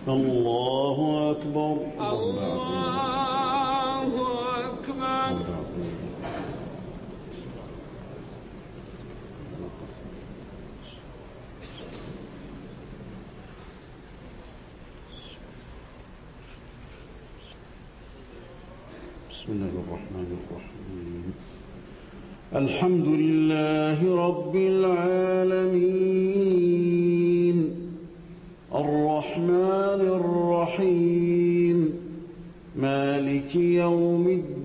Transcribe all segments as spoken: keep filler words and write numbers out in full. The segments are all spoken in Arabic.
الله أكبر. الله أكبر. بسم الله الرحمن الرحيم. الحمد لله رب العالمين الرحمن الرحيم مالك يوم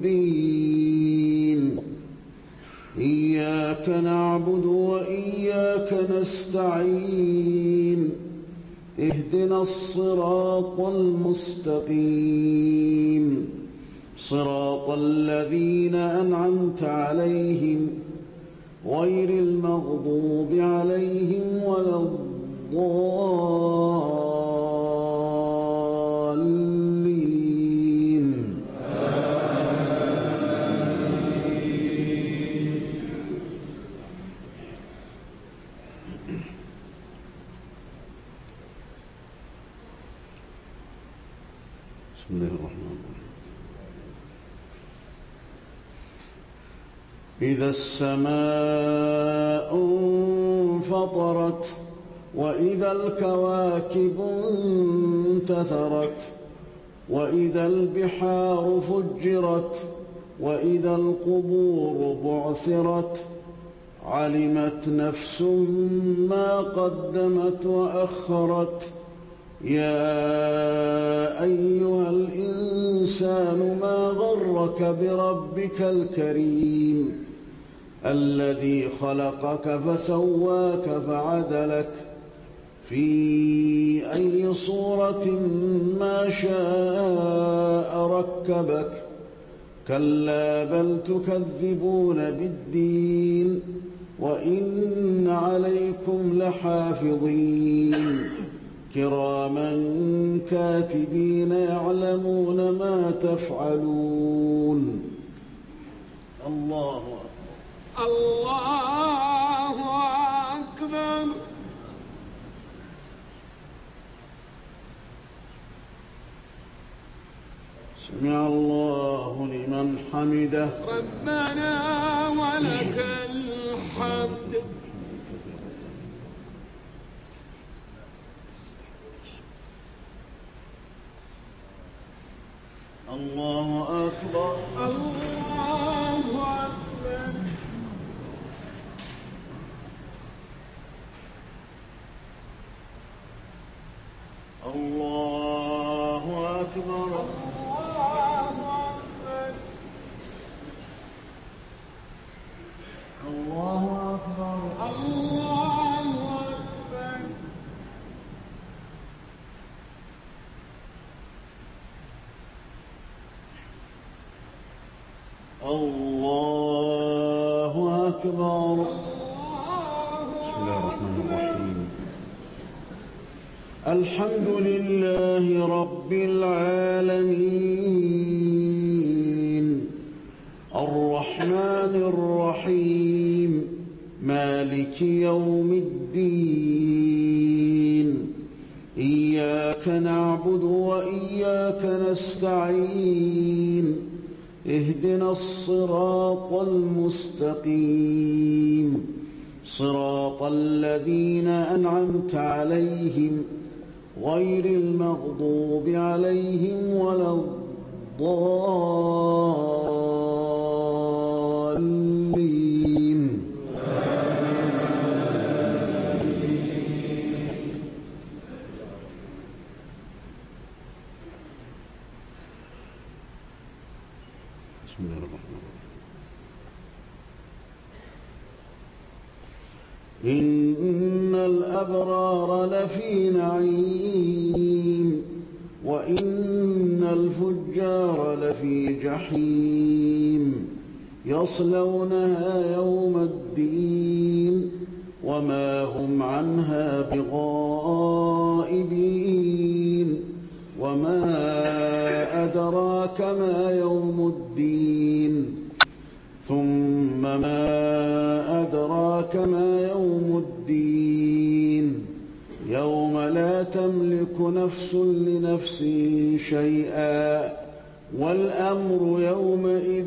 الدين إياك نعبد وإياك نستعين اهدنا الصراط المستقيم صراط الذين أنعمت عليهم غير المغضوب عليهم ولا الضالين. بسم الله الرحمن الرحيم. إذا السماء انفطرت وإذا الكواكب انتثرت وإذا البحار فجرت وإذا القبور بعثرت علمت نفس ما قدمت وأخرت. يا أيها الإنسان ما غرك بربك الكريم الذي خلقك فسواك فعدلك في أي صورة ما شاء ركبك. كلا بل تكذبون بالدين وإن عليكم لحافظين كراما كاتبين يعلمون ما تفعلون. الله أكبر. الله أكبر. سمع الله لمن حمده. ربنا ولك الحمد. الله أكبر. الله أكبر. الله أكبر. الله أكبر. الله أكبر. الله أكبر. بسم الله الرحمن الرحيم. الحمد لله رب العالمين الرحمن الرحيم مالك يوم الدين إياك نعبد وإياك نستعين اهدنا الصراط المستقيم صراط الذين أنعمت عليهم غير المغضوب عليهم ولا الضالين. بسم الله الرحمن الرحيم. إن الأبرار لفي نعيم وإن الفجار لفي جحيم يصلونها يوم الدين وما هم عنها بغائبين. وما أدراك ما يوم الدين ثم ما أدراك ما يوم الدين يوم لا تملك نفس لنفس شيئا والأمر يومئذ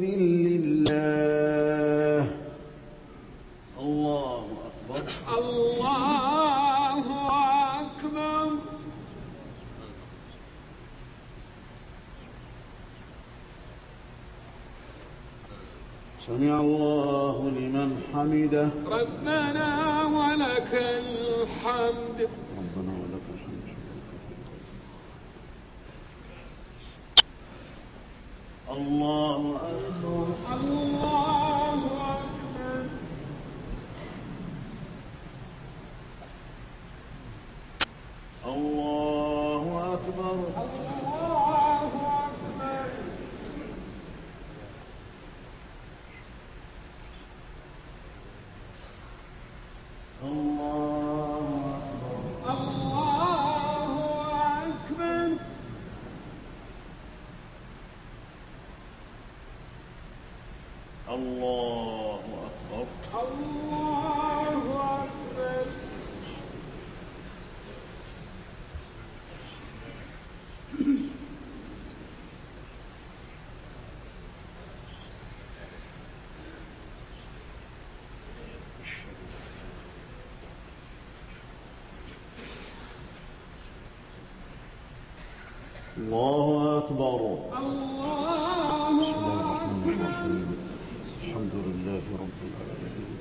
لله. الله أكبر. الله أكبر. سمع الله لمن حمده. ربنا ولك الحمد. ربنا ولك الحمد. الله أكبر. الله أكبر. الله أكبر. الله أكبر. الله أكبر. الله أكبر. الله أكبر. الله أكبر. الله أكبر. الله بسم الله الرحمن أكبر. الرحيم. الحمد لله رب العالمين.